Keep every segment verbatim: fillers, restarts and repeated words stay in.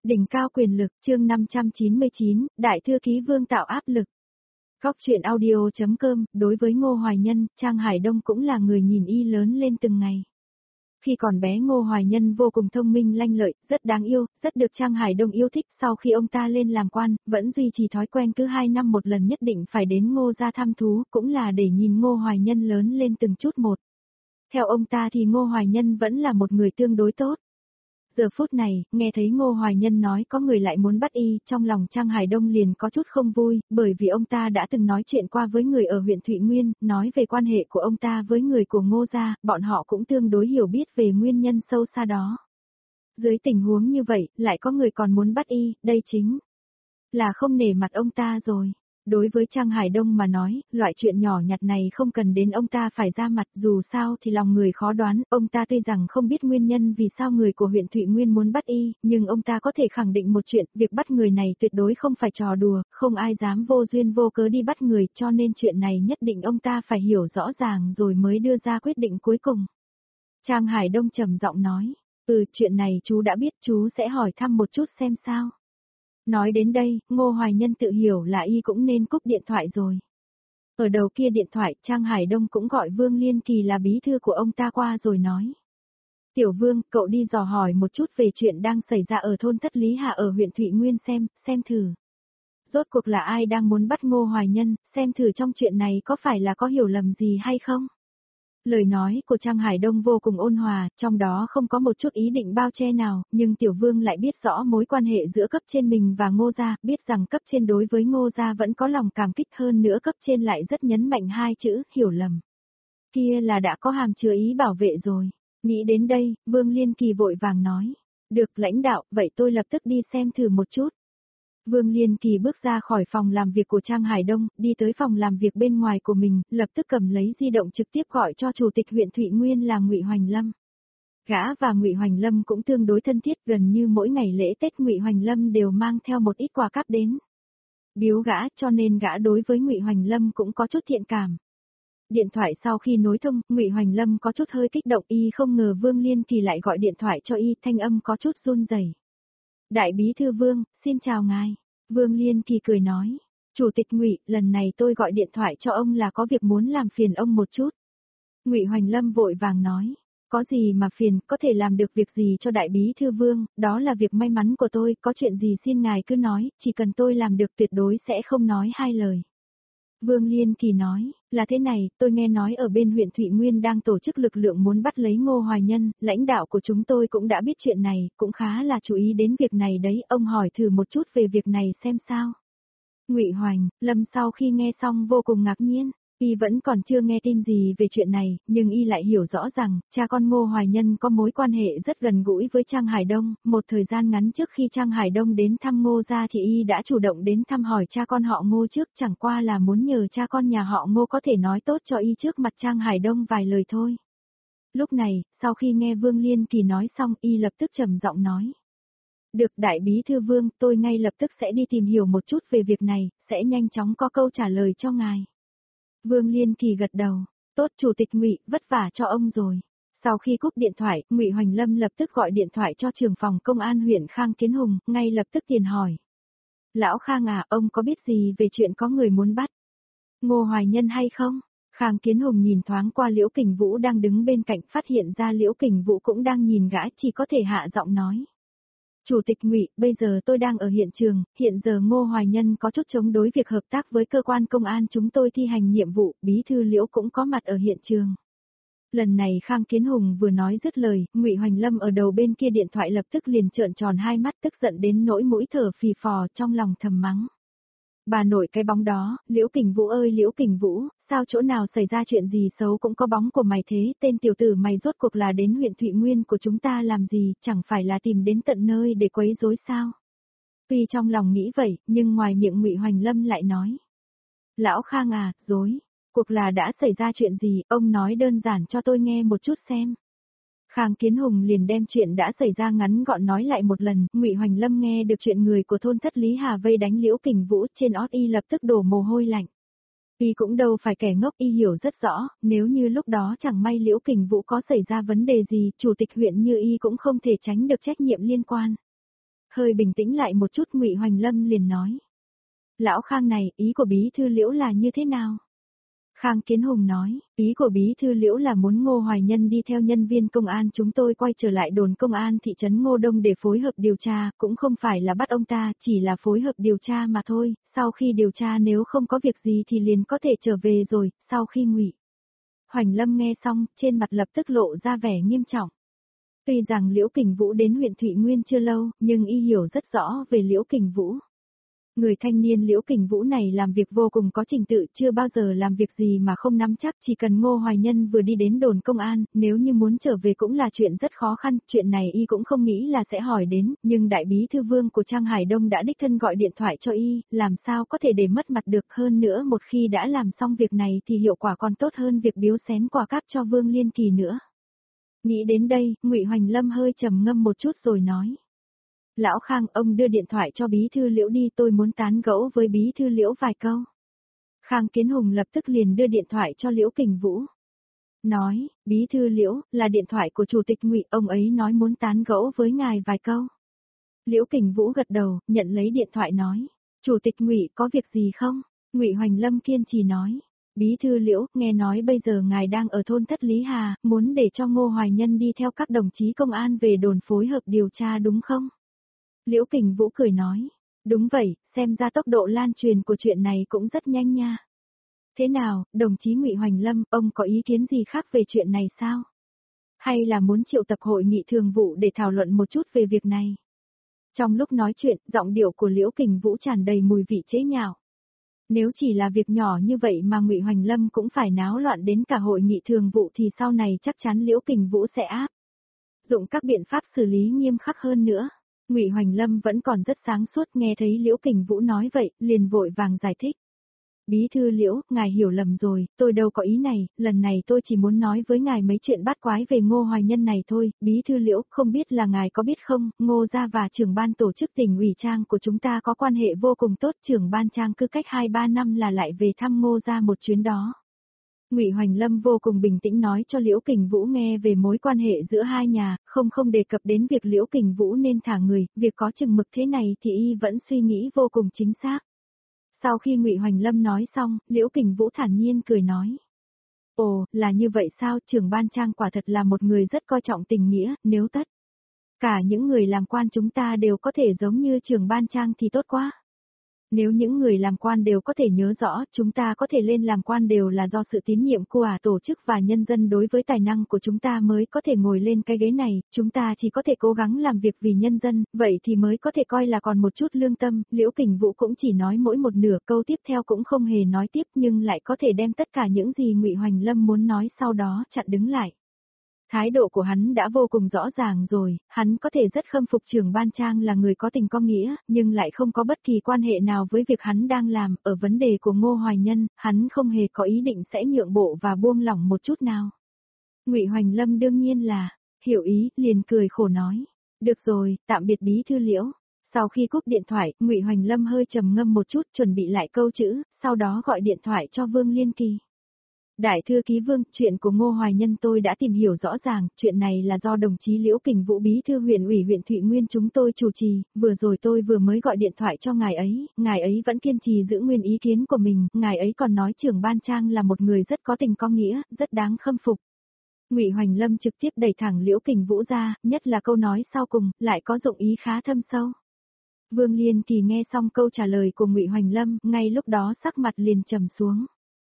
Đỉnh cao quyền lực, chương năm trăm chín mươi chín, Đại thư ký Vương tạo áp lực. Góc truyện audio chấm com, đối với Ngô Hoài Nhân, Trang Hải Đông cũng là người nhìn y lớn lên từng ngày. Khi còn bé Ngô Hoài Nhân vô cùng thông minh lanh lợi, rất đáng yêu, rất được Trang Hải Đông yêu thích. Sau khi ông ta lên làm quan, vẫn duy trì thói quen cứ hai năm một lần nhất định phải đến Ngô gia thăm thú, cũng là để nhìn Ngô Hoài Nhân lớn lên từng chút một. Theo ông ta thì Ngô Hoài Nhân vẫn là một người tương đối tốt. Giờ phút này, nghe thấy Ngô Hoài Nhân nói có người lại muốn bắt y, trong lòng Trang Hải Đông liền có chút không vui, bởi vì ông ta đã từng nói chuyện qua với người ở huyện Thụy Nguyên, nói về quan hệ của ông ta với người của Ngô gia, bọn họ cũng tương đối hiểu biết về nguyên nhân sâu xa đó. Dưới tình huống như vậy, lại có người còn muốn bắt y, đây chính là không nể mặt ông ta rồi. Đối với Trang Hải Đông mà nói, loại chuyện nhỏ nhặt này không cần đến ông ta phải ra mặt, dù sao thì lòng người khó đoán, ông ta tuy rằng không biết nguyên nhân vì sao người của huyện Thụy Nguyên muốn bắt y, nhưng ông ta có thể khẳng định một chuyện, việc bắt người này tuyệt đối không phải trò đùa, không ai dám vô duyên vô cớ đi bắt người, cho nên chuyện này nhất định ông ta phải hiểu rõ ràng rồi mới đưa ra quyết định cuối cùng. Trang Hải Đông trầm giọng nói, ừ, chuyện này chú đã biết, chú sẽ hỏi thăm một chút xem sao. Nói đến đây, Ngô Hoài Nhân tự hiểu là y cũng nên cúp điện thoại rồi. Ở đầu kia điện thoại, Trang Hải Đông cũng gọi Vương Liên Kỳ là bí thư của ông ta qua rồi nói. Tiểu Vương, cậu đi dò hỏi một chút về chuyện đang xảy ra ở thôn Thất Lý Hạ ở huyện Thụy Nguyên xem, xem thử. Rốt cuộc là ai đang muốn bắt Ngô Hoài Nhân, xem thử trong chuyện này có phải là có hiểu lầm gì hay không? Lời nói của Trang Hải Đông vô cùng ôn hòa, trong đó không có một chút ý định bao che nào, nhưng Tiểu Vương lại biết rõ mối quan hệ giữa cấp trên mình và Ngô gia, biết rằng cấp trên đối với Ngô gia vẫn có lòng cảm kích, hơn nữa cấp trên lại rất nhấn mạnh hai chữ, hiểu lầm. Kia là đã có hàm chứa ý bảo vệ rồi. Nghĩ đến đây, Vương Liên Kỳ vội vàng nói. Được lãnh đạo, vậy tôi lập tức đi xem thử một chút. Vương Liên Kỳ bước ra khỏi phòng làm việc của Trang Hải Đông, đi tới phòng làm việc bên ngoài của mình, lập tức cầm lấy di động trực tiếp gọi cho chủ tịch huyện Thụy Nguyên là Ngụy Hoành Lâm. Gã và Ngụy Hoành Lâm cũng tương đối thân thiết, gần như mỗi ngày lễ Tết Ngụy Hoành Lâm đều mang theo một ít quà cáp đến biếu gã, cho nên gã đối với Ngụy Hoành Lâm cũng có chút thiện cảm. Điện thoại sau khi nối thông, Ngụy Hoành Lâm có chút hơi kích động, y không ngờ Vương Liên Kỳ lại gọi điện thoại cho y, thanh âm có chút run rẩy. Đại bí thư Vương, xin chào ngài. Vương Liên Kỳ cười nói, Chủ tịch Ngụy, lần này tôi gọi điện thoại cho ông là có việc muốn làm phiền ông một chút. Ngụy Hoành Lâm vội vàng nói, có gì mà phiền, có thể làm được việc gì cho đại bí thư Vương, đó là việc may mắn của tôi, có chuyện gì xin ngài cứ nói, chỉ cần tôi làm được tuyệt đối sẽ không nói hai lời. Vương Liên Kỳ nói, là thế này, tôi nghe nói ở bên huyện Thụy Nguyên đang tổ chức lực lượng muốn bắt lấy Ngô Hoài Nhân, lãnh đạo của chúng tôi cũng đã biết chuyện này, cũng khá là chú ý đến việc này đấy, ông hỏi thử một chút về việc này xem sao. Ngụy Hoành Lâm sau khi nghe xong vô cùng ngạc nhiên, y vẫn còn chưa nghe tin gì về chuyện này, nhưng y lại hiểu rõ rằng, cha con Ngô Hoài Nhân có mối quan hệ rất gần gũi với Trang Hải Đông, một thời gian ngắn trước khi Trang Hải Đông đến thăm Ngô gia thì y đã chủ động đến thăm hỏi cha con họ Ngô trước, chẳng qua là muốn nhờ cha con nhà họ Ngô có thể nói tốt cho y trước mặt Trang Hải Đông vài lời thôi. Lúc này, sau khi nghe Vương Liên Kỳ nói xong, y lập tức trầm giọng nói. Được đại bí thư Vương, tôi ngay lập tức sẽ đi tìm hiểu một chút về việc này, sẽ nhanh chóng có câu trả lời cho ngài. Vương Liên Kỳ gật đầu, tốt Chủ tịch Ngụy, vất vả cho ông rồi. Sau khi cúp điện thoại, Ngụy Hoành Lâm lập tức gọi điện thoại cho trưởng phòng công an huyện Khang Kiến Hùng, ngay lập tức tiền hỏi. Lão Khang à, ông có biết gì về chuyện có người muốn bắt Ngô Hoài Nhân hay không? Khang Kiến Hùng nhìn thoáng qua Liễu Kình Vũ đang đứng bên cạnh, phát hiện ra Liễu Kình Vũ cũng đang nhìn gã, chỉ có thể hạ giọng nói. Chủ tịch Ngụy, bây giờ tôi đang ở hiện trường, hiện giờ Ngô Hoài Nhân có chút chống đối việc hợp tác với cơ quan công an chúng tôi thi hành nhiệm vụ, bí thư Liễu cũng có mặt ở hiện trường. Lần này Khang Kiến Hùng vừa nói dứt lời, Ngụy Hoành Lâm ở đầu bên kia điện thoại lập tức liền trợn tròn hai mắt, tức giận đến nỗi mũi thở phì phò, trong lòng thầm mắng. Bà nội cái bóng đó, Liễu Kình Vũ ơi Liễu Kình Vũ, sao chỗ nào xảy ra chuyện gì xấu cũng có bóng của mày thế, tên tiểu tử mày rốt cuộc là đến huyện Thụy Nguyên của chúng ta làm gì, chẳng phải là tìm đến tận nơi để quấy rối sao? Tuy trong lòng nghĩ vậy, nhưng ngoài miệng Ngụy Hoành Lâm lại nói. Lão Khang à, dối, cuộc là đã xảy ra chuyện gì, ông nói đơn giản cho tôi nghe một chút xem. Khang Kiến Hùng liền đem chuyện đã xảy ra ngắn gọn nói lại một lần, Ngụy Hoành Lâm nghe được chuyện người của thôn Thất Lý Hà vây đánh Liễu Kình Vũ, trên ót y lập tức đổ mồ hôi lạnh. Y cũng đâu phải kẻ ngốc, y hiểu rất rõ, nếu như lúc đó chẳng may Liễu Kình Vũ có xảy ra vấn đề gì, chủ tịch huyện như y cũng không thể tránh được trách nhiệm liên quan. Hơi bình tĩnh lại một chút Ngụy Hoành Lâm liền nói. Lão Khang này, ý của bí thư Liễu là như thế nào? Khang Kiến Hùng nói, ý của bí thư Liễu là muốn Ngô Hoài Nhân đi theo nhân viên công an chúng tôi quay trở lại đồn công an thị trấn Ngô Đông để phối hợp điều tra, cũng không phải là bắt ông ta, chỉ là phối hợp điều tra mà thôi, sau khi điều tra nếu không có việc gì thì liền có thể trở về rồi, sau khi Ngụy Hoành Lâm nghe xong, trên mặt lập tức lộ ra vẻ nghiêm trọng. Tuy rằng Liễu Kình Vũ đến huyện Thụy Nguyên chưa lâu, nhưng y hiểu rất rõ về Liễu Kình Vũ. Người thanh niên Liễu Kình Vũ này làm việc vô cùng có trình tự, chưa bao giờ làm việc gì mà không nắm chắc, chỉ cần Ngô Hoài Nhân vừa đi đến đồn công an, nếu như muốn trở về cũng là chuyện rất khó khăn, chuyện này y cũng không nghĩ là sẽ hỏi đến, nhưng đại bí thư Vương của Trang Hải Đông đã đích thân gọi điện thoại cho y, làm sao có thể để mất mặt được, hơn nữa một khi đã làm xong việc này thì hiệu quả còn tốt hơn việc biếu xén quà cáp cho Vương Liên Kỳ nữa. Nghĩ đến đây, Ngụy Hoành Lâm hơi trầm ngâm một chút rồi nói. Lão Khang, ông đưa điện thoại cho bí thư Liễu đi, tôi muốn tán gẫu với bí thư Liễu vài câu. Khang Kiến Hùng lập tức liền đưa điện thoại cho Liễu Kình Vũ. Nói, bí thư Liễu, là điện thoại của chủ tịch Ngụy, ông ấy nói muốn tán gẫu với ngài vài câu. Liễu Kình Vũ gật đầu, nhận lấy điện thoại nói, chủ tịch Ngụy có việc gì không? Ngụy Hoành Lâm kiên trì nói. Bí thư Liễu, nghe nói bây giờ ngài đang ở thôn Thất Lý Hà, muốn để cho Ngô Hoài Nhân đi theo các đồng chí công an về đồn phối hợp điều tra đúng không? Liễu Kình Vũ cười nói, đúng vậy, xem ra tốc độ lan truyền của chuyện này cũng rất nhanh nha. Thế nào, đồng chí Ngụy Hoành Lâm, ông có ý kiến gì khác về chuyện này sao? Hay là muốn triệu tập hội nghị thường vụ để thảo luận một chút về việc này? Trong lúc nói chuyện, giọng điệu của Liễu Kình Vũ tràn đầy mùi vị chế nhạo. Nếu chỉ là việc nhỏ như vậy mà Ngụy Hoành Lâm cũng phải náo loạn đến cả hội nghị thường vụ thì sau này chắc chắn Liễu Kình Vũ sẽ áp dụng các biện pháp xử lý nghiêm khắc hơn nữa. Ngụy Hoành Lâm vẫn còn rất sáng suốt, nghe thấy Liễu Kình Vũ nói vậy, liền vội vàng giải thích. Bí thư Liễu, ngài hiểu lầm rồi, tôi đâu có ý này, lần này tôi chỉ muốn nói với ngài mấy chuyện bát quái về Ngô Hoài Nhân này thôi. Bí thư Liễu, không biết là ngài có biết không, Ngô gia và trưởng ban tổ chức tỉnh ủy Trang của chúng ta có quan hệ vô cùng tốt, trưởng ban Trang cứ cách hai ba năm là lại về thăm Ngô gia một chuyến đó. Ngụy Hoành Lâm vô cùng bình tĩnh nói cho Liễu Kình Vũ nghe về mối quan hệ giữa hai nhà, không không đề cập đến việc Liễu Kình Vũ nên thả người, việc có chừng mực thế này thì y vẫn suy nghĩ vô cùng chính xác. Sau khi Ngụy Hoành Lâm nói xong, Liễu Kình Vũ thản nhiên cười nói. Ồ, là như vậy sao, trưởng ban Trang quả thật là một người rất coi trọng tình nghĩa, nếu tất cả những người làm quan chúng ta đều có thể giống như trưởng ban Trang thì tốt quá. Nếu những người làm quan đều có thể nhớ rõ, chúng ta có thể lên làm quan đều là do sự tín nhiệm của tổ chức và nhân dân đối với tài năng của chúng ta mới có thể ngồi lên cái ghế này, chúng ta chỉ có thể cố gắng làm việc vì nhân dân, vậy thì mới có thể coi là còn một chút lương tâm. Liễu Kình Vũ cũng chỉ nói mỗi một nửa, câu tiếp theo cũng không hề nói tiếp, nhưng lại có thể đem tất cả những gì Ngụy Hoành Lâm muốn nói sau đó chặn đứng lại. Thái độ của hắn đã vô cùng rõ ràng rồi, hắn có thể rất khâm phục trưởng ban Trang là người có tình có nghĩa, nhưng lại không có bất kỳ quan hệ nào với việc hắn đang làm, ở vấn đề của Ngô Hoài Nhân, hắn không hề có ý định sẽ nhượng bộ và buông lỏng một chút nào. Ngụy Hoành Lâm đương nhiên là, hiểu ý, liền cười khổ nói, được rồi, tạm biệt bí thư Liễu. Sau khi cúp điện thoại, Ngụy Hoành Lâm hơi trầm ngâm một chút chuẩn bị lại câu chữ, sau đó gọi điện thoại cho Vương Liên Kỳ. Đại thư ký Vương, chuyện của Ngô Hoài Nhân tôi đã tìm hiểu rõ ràng, chuyện này là do đồng chí Liễu Kình Vũ bí thư huyện ủy huyện Thụy Nguyên chúng tôi chủ trì, vừa rồi tôi vừa mới gọi điện thoại cho ngài ấy, ngài ấy vẫn kiên trì giữ nguyên ý kiến của mình, ngài ấy còn nói trưởng ban Trang là một người rất có tình có nghĩa, rất đáng khâm phục. Ngụy Hoành Lâm trực tiếp đẩy thẳng Liễu Kình Vũ ra, nhất là câu nói sau cùng, lại có dụng ý khá thâm sâu. Vương Liên Kỳ nghe xong câu trả lời của Ngụy Hoành Lâm, ngay lúc đó sắc mặt liền trầm xuống.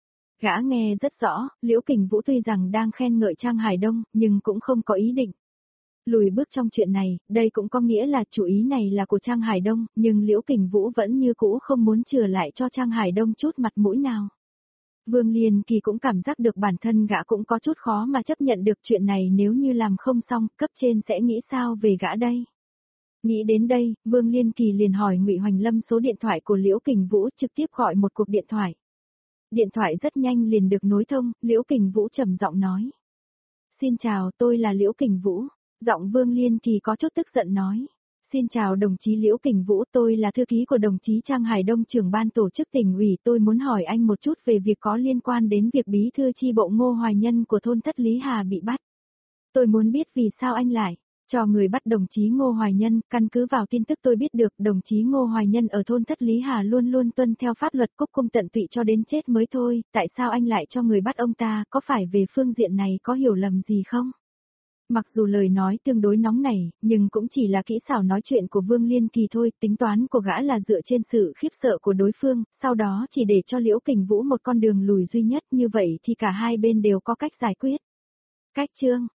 Gã nghe rất rõ, Liễu Kình Vũ tuy rằng đang khen ngợi Trang Hải Đông, nhưng cũng không có ý định lùi bước trong chuyện này, đây cũng có nghĩa là chủ ý này là của Trang Hải Đông, nhưng Liễu Kình Vũ vẫn như cũ không muốn chừa lại cho Trang Hải Đông chút mặt mũi nào. Vương Liên Kỳ cũng cảm giác được bản thân gã cũng có chút khó mà chấp nhận được chuyện này, nếu như làm không xong, cấp trên sẽ nghĩ sao về gã đây. Nghĩ đến đây, Vương Liên Kỳ liền hỏi Ngụy Hoành Lâm số điện thoại của Liễu Kình Vũ, trực tiếp gọi một cuộc điện thoại. Điện thoại rất nhanh liền được nối thông, Liễu Kình Vũ trầm giọng nói. Xin chào, tôi là Liễu Kình Vũ. Giọng Vương Liên Kỳ có chút tức giận nói. Xin chào đồng chí Liễu Kình Vũ, tôi là thư ký của đồng chí Trang Hải Đông trưởng ban tổ chức tỉnh ủy, tôi muốn hỏi anh một chút về việc có liên quan đến việc bí thư chi bộ Ngô Hoài Nhân của thôn Thất Lý Hà bị bắt. Tôi muốn biết vì sao anh lại Cho người bắt đồng chí Ngô Hoài Nhân, căn cứ vào tin tức tôi biết được đồng chí Ngô Hoài Nhân ở thôn Thất Lý Hà luôn luôn tuân theo pháp luật cúc cung tận tụy cho đến chết mới thôi, tại sao anh lại cho người bắt ông ta, có phải về phương diện này có hiểu lầm gì không? Mặc dù lời nói tương đối nóng nảy, nhưng cũng chỉ là kỹ xảo nói chuyện của Vương Liên Kỳ thôi, tính toán của gã là dựa trên sự khiếp sợ của đối phương, sau đó chỉ để cho Liễu Kình Vũ một con đường lùi duy nhất, như vậy thì cả hai bên đều có cách giải quyết. Cách chương